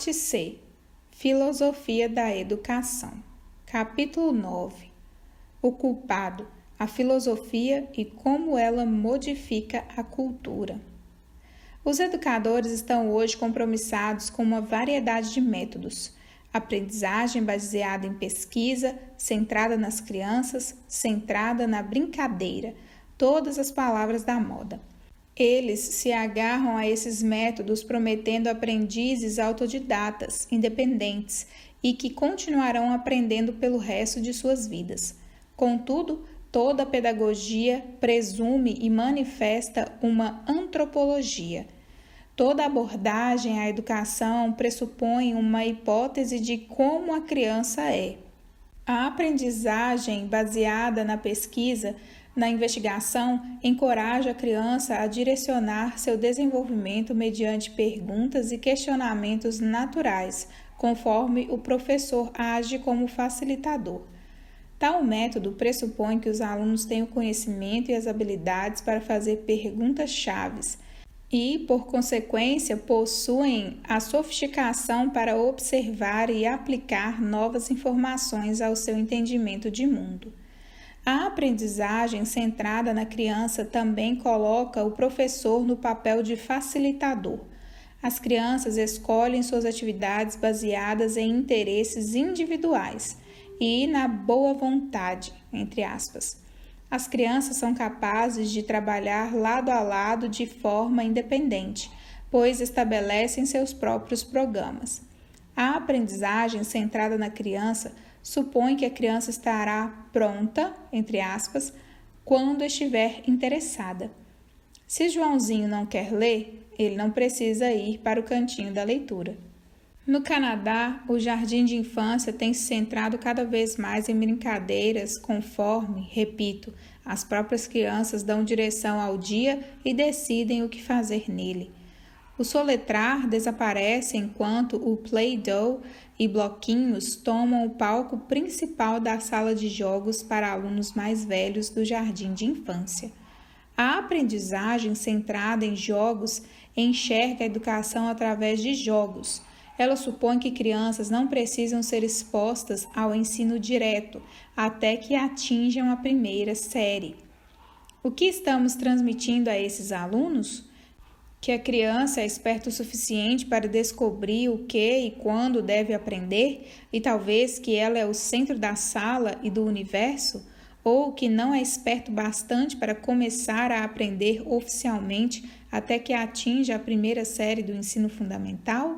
Parte C. Filosofia da Educação. Capítulo 9. O culpado, a filosofia e como ela modifica a cultura. Os educadores estão hoje compromissados com uma variedade de métodos. Aprendizagem baseada em pesquisa, centrada nas crianças, centrada na brincadeira, todas as palavras da moda. Eles se agarram a esses métodos prometendo aprendizes autodidatas, independentes e que continuarão aprendendo pelo resto de suas vidas. Contudo, toda pedagogia presume e manifesta uma antropologia. Toda abordagem à educação pressupõe uma hipótese de como a criança é. A aprendizagem baseada na pesquisa, na investigação, encoraja a criança a direcionar seu desenvolvimento mediante perguntas e questionamentos naturais, conforme o professor age como facilitador. Tal método pressupõe que os alunos tenham o conhecimento e as habilidades para fazer perguntas-chaves e, por consequência, possuem a sofisticação para observar e aplicar novas informações ao seu entendimento de mundo. A aprendizagem centrada na criança também coloca o professor no papel de facilitador. As crianças escolhem suas atividades baseadas em interesses individuais e na boa vontade, entre aspas. As crianças são capazes de trabalhar lado a lado de forma independente, pois estabelecem seus próprios programas. A aprendizagem centrada na criança supõe que a criança estará pronta, entre aspas, quando estiver interessada. Se Joãozinho não quer ler, ele não precisa ir para o cantinho da leitura. No Canadá, o jardim de infância tem se centrado cada vez mais em brincadeiras conforme, repito, as próprias crianças dão direção ao dia e decidem o que fazer nele. O soletrar desaparece enquanto o Play-Doh e bloquinhos tomam o palco principal da sala de jogos para alunos mais velhos do jardim de infância. A aprendizagem centrada em jogos enxerga a educação através de jogos. Ela supõe que crianças não precisam ser expostas ao ensino direto até que atinjam a primeira série. O que estamos transmitindo a esses alunos? Que a criança é esperta o suficiente para descobrir o que e quando deve aprender e talvez que ela é o centro da sala e do universo, ou que não é esperto bastante para começar a aprender oficialmente até que atinja a primeira série do ensino fundamental?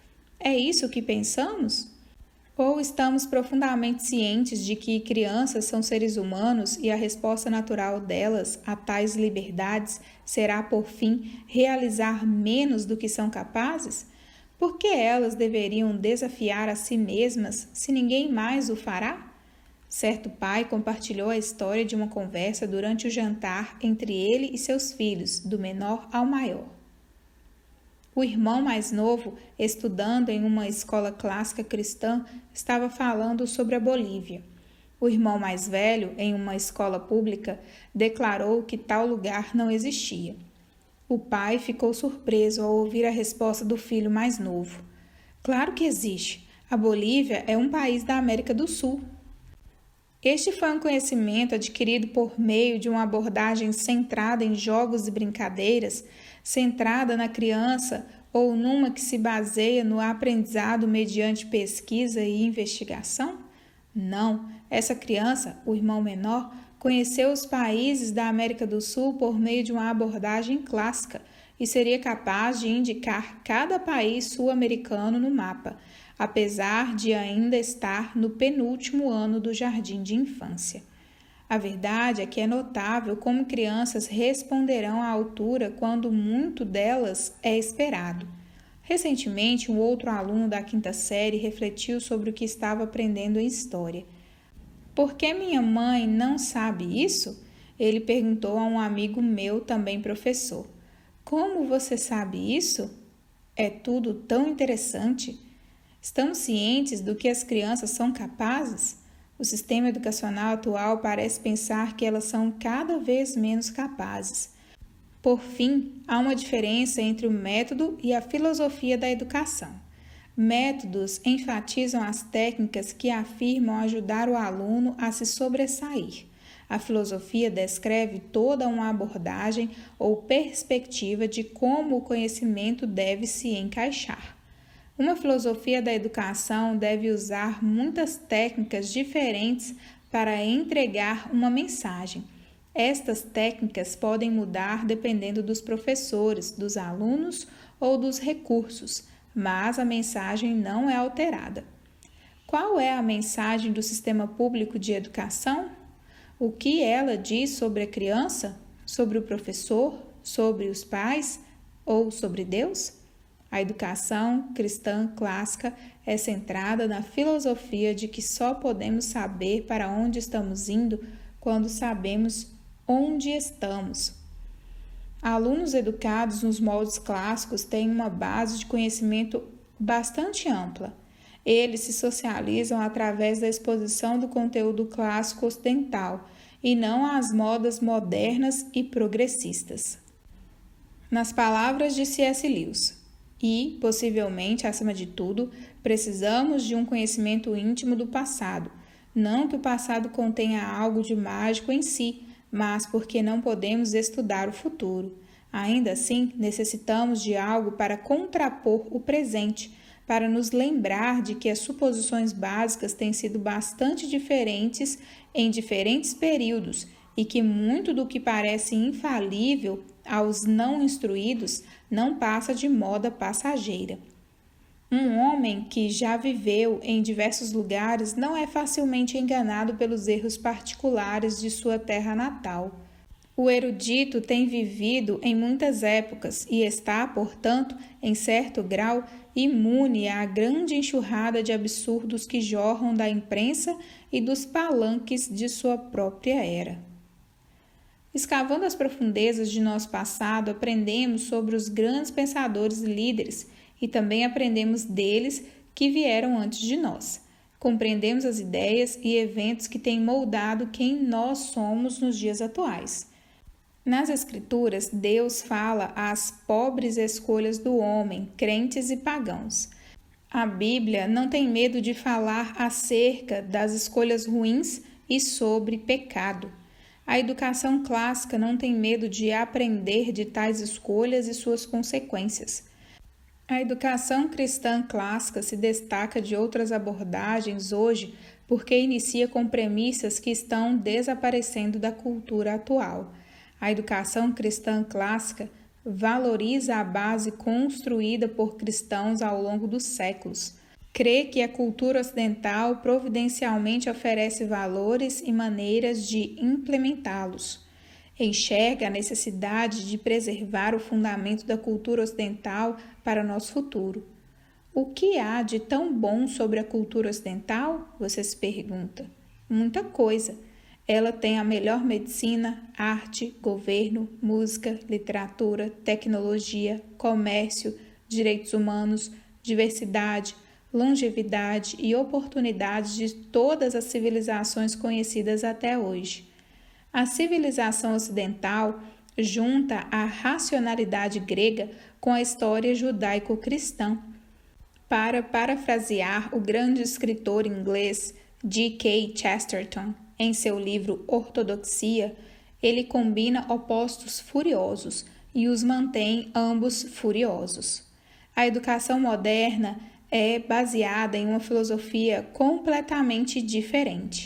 É isso que pensamos? Ou estamos profundamente cientes de que crianças são seres humanos e a resposta natural delas a tais liberdades será, por fim, realizar menos do que são capazes? Por que elas deveriam desafiar a si mesmas se ninguém mais o fará? Certo pai compartilhou a história de uma conversa durante o jantar entre ele e seus filhos, do menor ao maior. O irmão mais novo, estudando em uma escola clássica cristã, estava falando sobre a Bolívia. O irmão mais velho, em uma escola pública, declarou que tal lugar não existia. O pai ficou surpreso ao ouvir a resposta do filho mais novo. Claro que existe. A Bolívia é um país da América do Sul. Este foi um conhecimento adquirido por meio de uma abordagem centrada em jogos e brincadeiras, centrada na criança ou numa que se baseia no aprendizado mediante pesquisa e investigação? Não, essa criança, o irmão menor, conheceu os países da América do Sul por meio de uma abordagem clássica e seria capaz de indicar cada país sul-americano no mapa, apesar de ainda estar no penúltimo ano do jardim de infância. A verdade é que é notável como crianças responderão à altura quando muito delas é esperado. Recentemente, um outro aluno da quinta série refletiu sobre o que estava aprendendo em história. Por que minha mãe não sabe isso? Ele perguntou a um amigo meu, também professor. Como você sabe isso? É tudo tão interessante. Estamos cientes do que as crianças são capazes? O sistema educacional atual parece pensar que elas são cada vez menos capazes. Por fim, há uma diferença entre o método e a filosofia da educação. Métodos enfatizam as técnicas que afirmam ajudar o aluno a se sobressair. A filosofia descreve toda uma abordagem ou perspectiva de como o conhecimento deve se encaixar. Uma filosofia da educação deve usar muitas técnicas diferentes para entregar uma mensagem. Estas técnicas podem mudar dependendo dos professores, dos alunos ou dos recursos, mas a mensagem não é alterada. Qual é a mensagem do sistema público de educação? O que ela diz sobre a criança, sobre o professor, sobre os pais ou sobre Deus? A educação cristã clássica é centrada na filosofia de que só podemos saber para onde estamos indo quando sabemos onde estamos. Alunos educados nos moldes clássicos têm uma base de conhecimento bastante ampla. Eles se socializam através da exposição do conteúdo clássico ocidental e não às modas modernas e progressistas. Nas palavras de C.S. Lewis, e, possivelmente, acima de tudo, precisamos de um conhecimento íntimo do passado, não que o passado contenha algo de mágico em si, mas porque não podemos estudar o futuro. Ainda assim, necessitamos de algo para contrapor o presente, para nos lembrar de que as suposições básicas têm sido bastante diferentes em diferentes períodos e que muito do que parece infalível aos não instruídos não passa de moda passageira. Um homem que já viveu em diversos lugares não é facilmente enganado pelos erros particulares de sua terra natal. O erudito tem vivido em muitas épocas e está, portanto, em certo grau, imune à grande enxurrada de absurdos que jorram da imprensa e dos palanques de sua própria era. Escavando as profundezas de nosso passado, aprendemos sobre os grandes pensadores e líderes e também aprendemos deles que vieram antes de nós. Compreendemos as ideias e eventos que têm moldado quem nós somos nos dias atuais. Nas Escrituras, Deus fala às pobres escolhas do homem, crentes e pagãos. A Bíblia não tem medo de falar acerca das escolhas ruins e sobre pecado. A educação clássica não tem medo de aprender de tais escolhas e suas consequências. A educação cristã clássica se destaca de outras abordagens hoje porque inicia com premissas que estão desaparecendo da cultura atual. A educação cristã clássica valoriza a base construída por cristãos ao longo dos séculos. Crê que a cultura ocidental providencialmente oferece valores e maneiras de implementá-los. Enxerga a necessidade de preservar o fundamento da cultura ocidental para nosso futuro. O que há de tão bom sobre a cultura ocidental? Você se pergunta. Muita coisa. Ela tem a melhor medicina, arte, governo, música, literatura, tecnologia, comércio, direitos humanos, diversidade, longevidade e oportunidades de todas as civilizações conhecidas até hoje. A civilização ocidental junta a racionalidade grega com a história judaico-cristã. Para parafrasear o grande escritor inglês G.K. Chesterton, em seu livro Ortodoxia, ele combina opostos furiosos e os mantém ambos furiosos. A educação moderna é baseada em uma filosofia completamente diferente.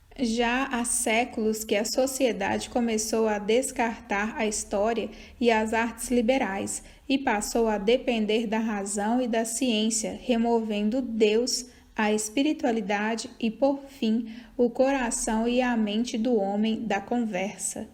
Já há séculos que a sociedade começou a descartar a história e as artes liberais e passou a depender da razão e da ciência, removendo Deus, a espiritualidade e, por fim, o coração e a mente do homem da conversa.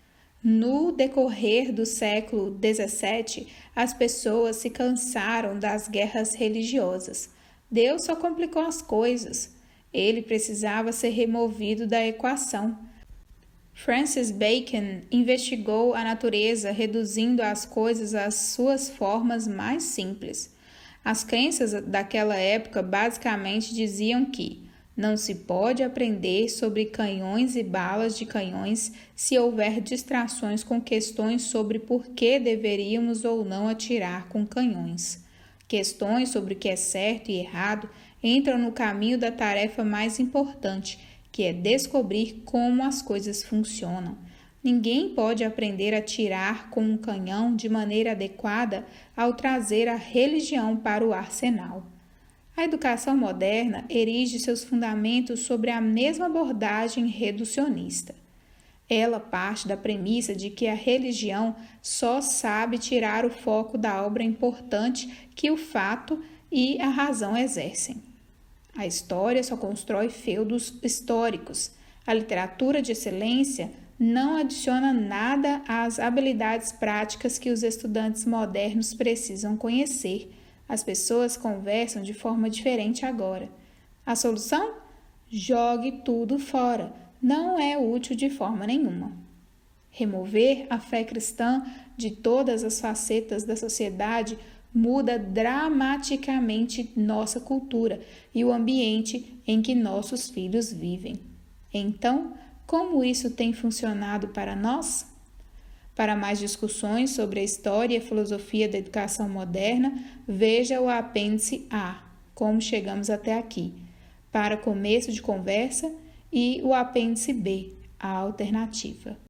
No decorrer do século XVII, as pessoas se cansaram das guerras religiosas. Deus só complicou as coisas. Ele precisava ser removido da equação. Francis Bacon investigou a natureza, reduzindo as coisas às suas formas mais simples. As crenças daquela época basicamente diziam que não se pode aprender sobre canhões e balas de canhões se houver distrações com questões sobre por que deveríamos ou não atirar com canhões. Questões sobre o que é certo e errado entram no caminho da tarefa mais importante, que é descobrir como as coisas funcionam. Ninguém pode aprender a tirar com um canhão de maneira adequada ao trazer a religião para o arsenal. A educação moderna erige seus fundamentos sobre a mesma abordagem reducionista. Ela parte da premissa de que a religião só sabe tirar o foco da obra importante que o fato e a razão exercem. A história só constrói feudos históricos. A literatura de excelência não adiciona nada às habilidades práticas que os estudantes modernos precisam conhecer. As pessoas conversam de forma diferente agora. A solução? Jogue tudo fora. Não é útil de forma nenhuma. Remover a fé cristã de todas as facetas da sociedade muda dramaticamente nossa cultura e o ambiente em que nossos filhos vivem. Então, como isso tem funcionado para nós? Para mais discussões sobre a história e a filosofia da educação moderna, veja o apêndice A, Como Chegamos Até Aqui, para começo de conversa, e o apêndice B, a alternativa.